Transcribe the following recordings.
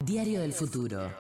Diario del Futuro.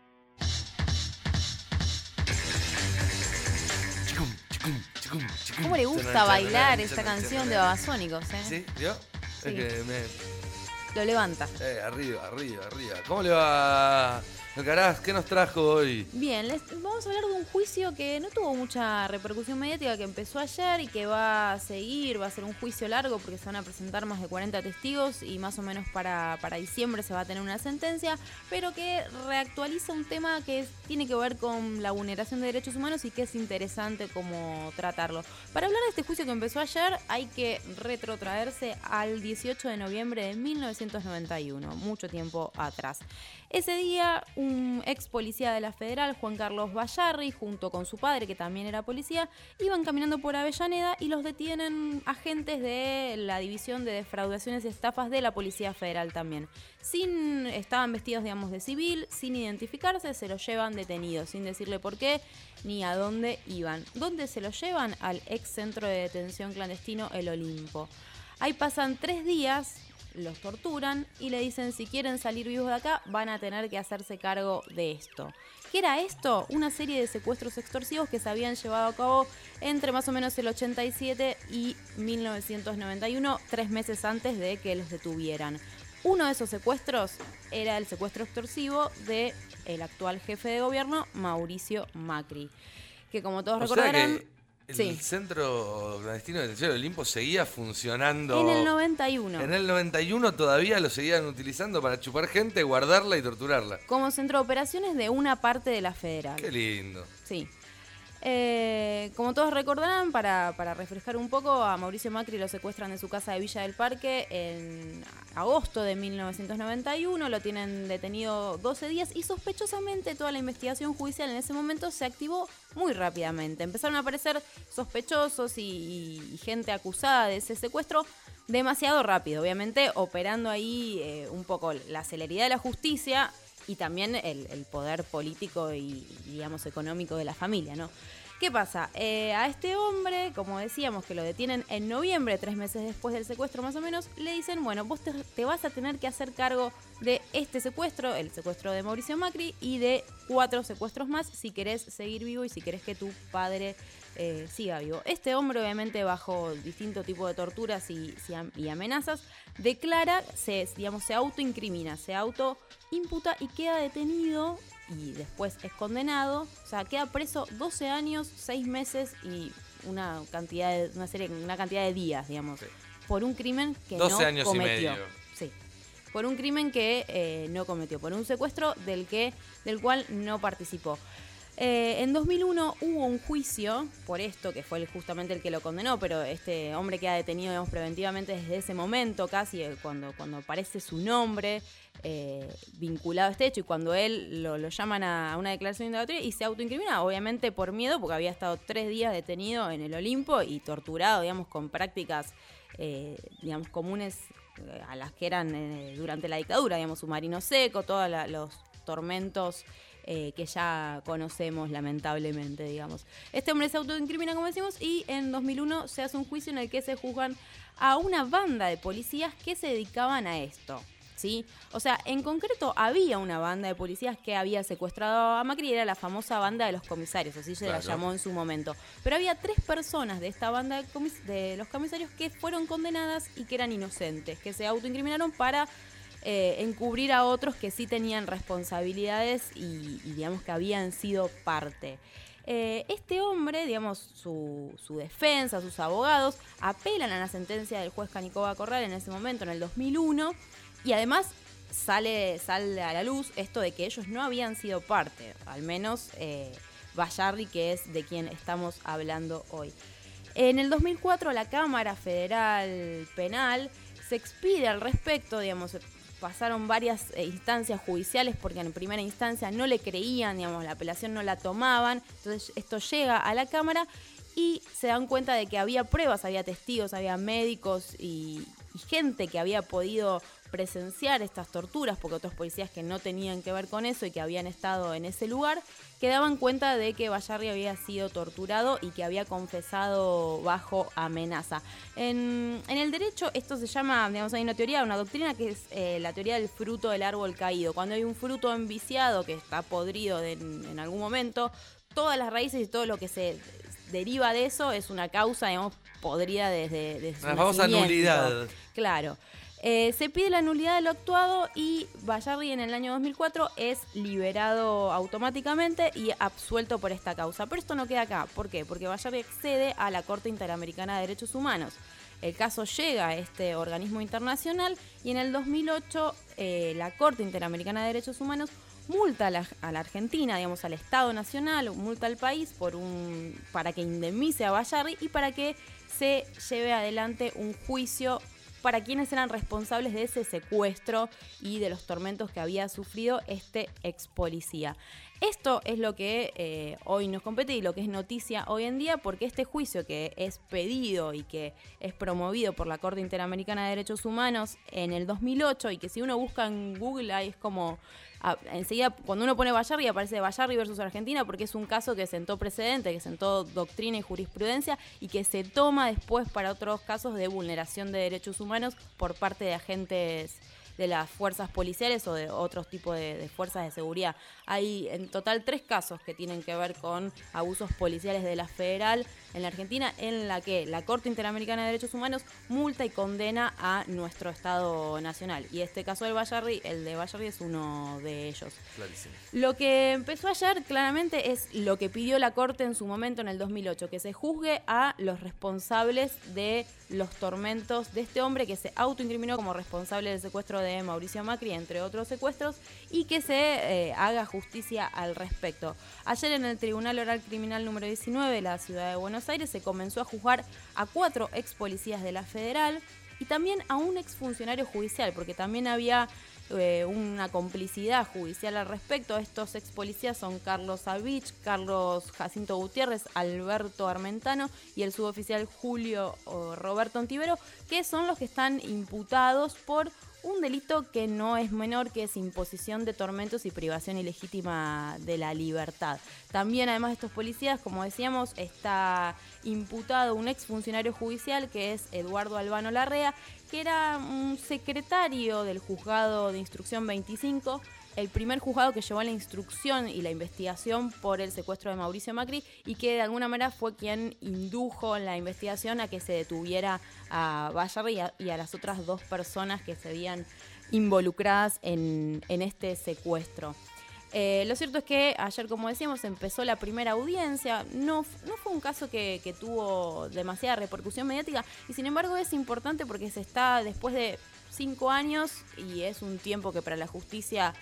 ¿Cómo le gusta bailar esta canción de Babasónicos? ¿Sí? ¿Vio? Sí. Es que Lo levanta. arriba. ¿Cómo le va, Alcaraz? ¿Qué nos trajo hoy? Bien, vamos a hablar de un juicio que no tuvo mucha repercusión mediática, que empezó ayer y que va a seguir, va a ser un juicio largo porque se van a presentar más de 40 testigos y más o menos para diciembre se va a tener una sentencia, pero que reactualiza un tema que tiene que ver con la vulneración de derechos humanos y que es interesante cómo tratarlo. Para hablar de este juicio que empezó ayer hay que retrotraerse al 18 de noviembre de 1991, mucho tiempo atrás. Ese día, un ex policía de la Federal, Juan Carlos Bayarri, junto con su padre, que también era policía, iban caminando por Avellaneda y los detienen agentes de la División de Defraudaciones y Estafas de la Policía Federal también. Estaban vestidos, digamos, de civil, sin identificarse, se los llevan detenidos, sin decirle por qué ni a dónde iban. ¿Dónde se los llevan? Al ex centro de detención clandestino El Olimpo. Ahí pasan 3 días, los torturan y le dicen si quieren salir vivos de acá van a tener que hacerse cargo de esto. ¿Qué era esto? Una serie de secuestros extorsivos que se habían llevado a cabo entre más o menos el 87 y 1991, 3 meses antes de que los detuvieran. Uno de esos secuestros era el secuestro extorsivo de el actual jefe de gobierno, Mauricio Macri, que como todos recordarán... El centro clandestino de detención del Olimpo seguía funcionando. En el 91. En el 91 todavía lo seguían utilizando para chupar gente, guardarla y torturarla. Como centro de operaciones de una parte de la Federal. Qué lindo. Sí. Como todos recordarán, para refrescar un poco, a Mauricio Macri lo secuestran de su casa de Villa del Parque en agosto de 1991, lo tienen detenido 12 días y sospechosamente toda la investigación judicial en ese momento se activó muy rápidamente. Empezaron a aparecer sospechosos y gente acusada de ese secuestro demasiado rápido, obviamente operando ahí un poco la celeridad de la justicia y también el poder político y, digamos, económico de la familia, ¿no? ¿Qué pasa? A este hombre, como decíamos, que lo detienen en noviembre, 3 meses después del secuestro más o menos, le dicen, bueno, vos te vas a tener que hacer cargo de este secuestro, el secuestro de Mauricio Macri, y de 4 secuestros más si querés seguir vivo y si querés que tu padre siga vivo. Este hombre, obviamente, bajo distinto tipo de torturas y amenazas, declara, se autoincrimina, se autoimputa y queda detenido y después es condenado, o sea, queda preso 12 años, 6 meses y una cantidad de días, digamos, sí, por un crimen que no cometió. 12 años y medio. Sí, por un crimen que no cometió, por un secuestro del cual no participó. En 2001 hubo un juicio por esto, que fue justamente el que lo condenó, pero este hombre queda detenido, digamos, preventivamente desde ese momento, casi cuando aparece su nombre vinculado a este hecho y cuando él lo llaman a una declaración indagatoria y se autoincrimina, obviamente por miedo, porque había estado 3 días detenido en el Olimpo y torturado, digamos, con prácticas, digamos, comunes a las que eran durante la dictadura, digamos, submarino seco, todos los tormentos que ya conocemos lamentablemente, digamos. Este hombre se autoincrimina, como decimos, y en 2001 se hace un juicio en el que se juzgan a una banda de policías que se dedicaban a esto, ¿sí? O sea, en concreto había una banda de policías que había secuestrado a Macri, era la famosa banda de los comisarios, así se la llamó en su momento. Pero había 3 personas de esta banda de los comisarios que fueron condenadas y que eran inocentes, que se autoincriminaron para encubrir a otros que sí tenían responsabilidades y digamos que habían sido parte. Este hombre, digamos, su defensa, sus abogados, apelan a la sentencia del juez Canicoba Corral en ese momento, en el 2001, y además sale a la luz esto de que ellos no habían sido parte, al menos Bayarri, que es de quien estamos hablando hoy. En el 2004 la Cámara Federal Penal se expide al respecto, digamos, pasaron varias instancias judiciales porque en primera instancia no le creían, digamos, la apelación no la tomaban, entonces esto llega a la Cámara y se dan cuenta de que había pruebas, había testigos, había médicos y gente que había podido presenciar estas torturas, porque otros policías que no tenían que ver con eso y que habían estado en ese lugar, que daban cuenta de que Bayarri había sido torturado y que había confesado bajo amenaza. En el derecho esto se llama, digamos, hay una teoría, una doctrina que es la teoría del fruto del árbol caído. Cuando hay un fruto enviciado que está podrido en algún momento, todas las raíces y todo lo que se deriva de eso es una causa, digamos, podrida desde su la famosa nulidad. Claro. Se pide la nulidad de lo actuado y Bayarri en el año 2004 es liberado automáticamente y absuelto por esta causa. Pero esto no queda acá. ¿Por qué? Porque Bayarri accede a la Corte Interamericana de Derechos Humanos. El caso llega a este organismo internacional y en el 2008 la Corte Interamericana de Derechos Humanos multa a la Argentina, digamos, al Estado Nacional, multa al país para que indemnice a Bayarri y para que se lleve adelante un juicio para quienes eran responsables de ese secuestro y de los tormentos que había sufrido este ex policía. Esto es lo que hoy nos compete y lo que es noticia hoy en día, porque este juicio que es pedido y que es promovido por la Corte Interamericana de Derechos Humanos en el 2008 y que si uno busca en Google ahí es como... enseguida, cuando uno pone Bayarri, aparece Bayarri versus Argentina porque es un caso que sentó precedente, que sentó doctrina y jurisprudencia y que se toma después para otros casos de vulneración de derechos humanos por parte de agentes de las fuerzas policiales o de otros tipos de fuerzas de seguridad. Hay en total 3 casos que tienen que ver con abusos policiales de la federal en la Argentina, en la que la Corte Interamericana de Derechos Humanos multa y condena a nuestro Estado Nacional. Y este caso el de Bayarri es uno de ellos. Clarísimo. Lo que empezó ayer claramente es lo que pidió la Corte en su momento en el 2008, que se juzgue a los responsables de los tormentos de este hombre que se autoincriminó como responsable del secuestro de Mauricio Macri, entre otros secuestros, y que se haga justicia al respecto. Ayer en el Tribunal Oral Criminal número 19 de la Ciudad de Buenos Aires se comenzó a juzgar a 4 ex policías de la Federal y también a un ex funcionario judicial, porque también había una complicidad judicial al respecto. Estos ex policías son Carlos Avich, Carlos Jacinto Gutiérrez, Alberto Armentano y el suboficial Julio Roberto Ontivero, que son los que están imputados por un delito que no es menor, que es imposición de tormentos y privación ilegítima de la libertad. También, además de estos policías, como decíamos, está imputado un exfuncionario judicial que es Eduardo Albano Larrea, que era un secretario del juzgado de instrucción 25, el primer juzgado que llevó la instrucción y la investigación por el secuestro de Mauricio Macri y que de alguna manera fue quien indujo en la investigación a que se detuviera a Bayarri y a las otras 2 personas que se veían involucradas en este secuestro. Lo cierto es que ayer, como decíamos, empezó la primera audiencia. No fue un caso que tuvo demasiada repercusión mediática y sin embargo es importante porque se está después de 5 años y es un tiempo que para la justicia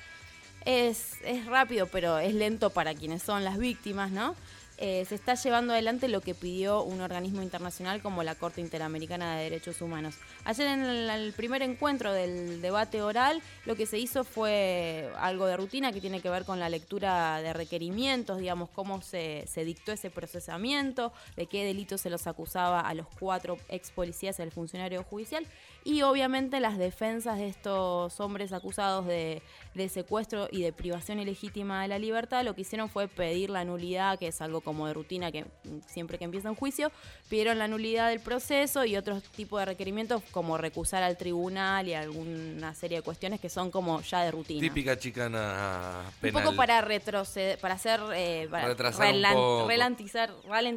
es rápido, pero es lento para quienes son las víctimas, ¿no? Se está llevando adelante lo que pidió un organismo internacional como la Corte Interamericana de Derechos Humanos. Ayer en el primer encuentro del debate oral, lo que se hizo fue algo de rutina que tiene que ver con la lectura de requerimientos, digamos, cómo se dictó ese procesamiento, de qué delitos se los acusaba a los 4 ex policías y al funcionario judicial, y obviamente las defensas de estos hombres acusados de secuestro y de privación ilegítima de la libertad. Lo que hicieron fue pedir la nulidad, que es algo como de rutina que siempre que empieza un juicio, pidieron la nulidad del proceso y otros tipos de requerimientos como recusar al tribunal y alguna serie de cuestiones que son como ya de rutina. Típica chicana penal. Un poco para retroceder, para hacer ralentizar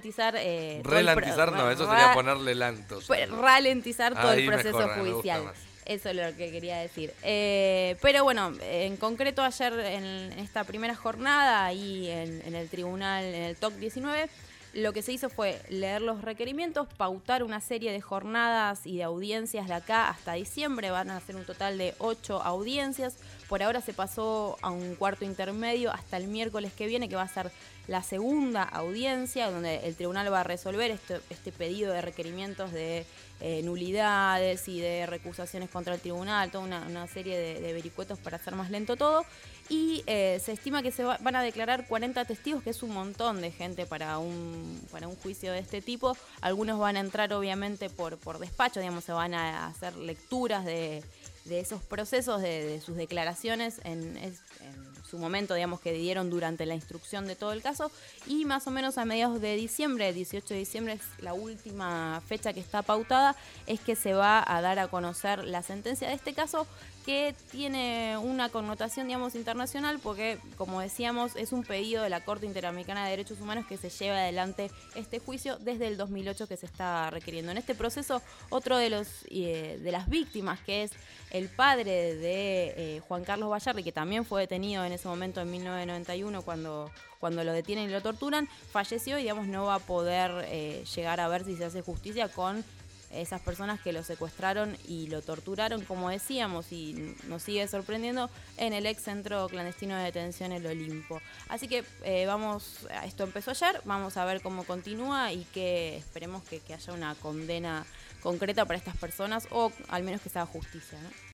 no, eso sería ponerle lantos. Ralentizar todo el proceso mejor, judicial. Eso es lo que quería decir. Pero bueno, en concreto ayer en esta primera jornada ahí en el tribunal, en el TOC 19, lo que se hizo fue leer los requerimientos, pautar una serie de jornadas y de audiencias de acá hasta diciembre. Van a ser un total de 8 audiencias. Por ahora se pasó a un cuarto intermedio hasta el miércoles que viene, que va a ser la segunda audiencia, donde el tribunal va a resolver este pedido de requerimientos de nulidades y de recusaciones contra el tribunal, toda una serie de vericuetos para hacer más lento todo. Y se estima que van a declarar 40 testigos, que es un montón de gente para un juicio de este tipo. Algunos van a entrar obviamente por despacho, digamos, se van a hacer lecturas de de esos procesos, de sus declaraciones en su momento, digamos, que dieron durante la instrucción de todo el caso, y más o menos a mediados de diciembre, 18 de diciembre es la última fecha que está pautada, es que se va a dar a conocer la sentencia de este caso, que tiene una connotación, digamos, internacional, porque, como decíamos, es un pedido de la Corte Interamericana de Derechos Humanos que se lleva adelante este juicio desde el 2008 que se está requiriendo. En este proceso, otro de las víctimas, que es el padre de Juan Carlos Bayarri, que también fue detenido en ese momento en 1991 cuando lo detienen y lo torturan, falleció y, digamos, no va a poder llegar a ver si se hace justicia con esas personas que lo secuestraron y lo torturaron, como decíamos, y nos sigue sorprendiendo, en el ex centro clandestino de detención El Olimpo. Así que esto empezó ayer, vamos a ver cómo continúa y que esperemos que haya una condena concreta para estas personas, o al menos que se haga justicia, ¿no?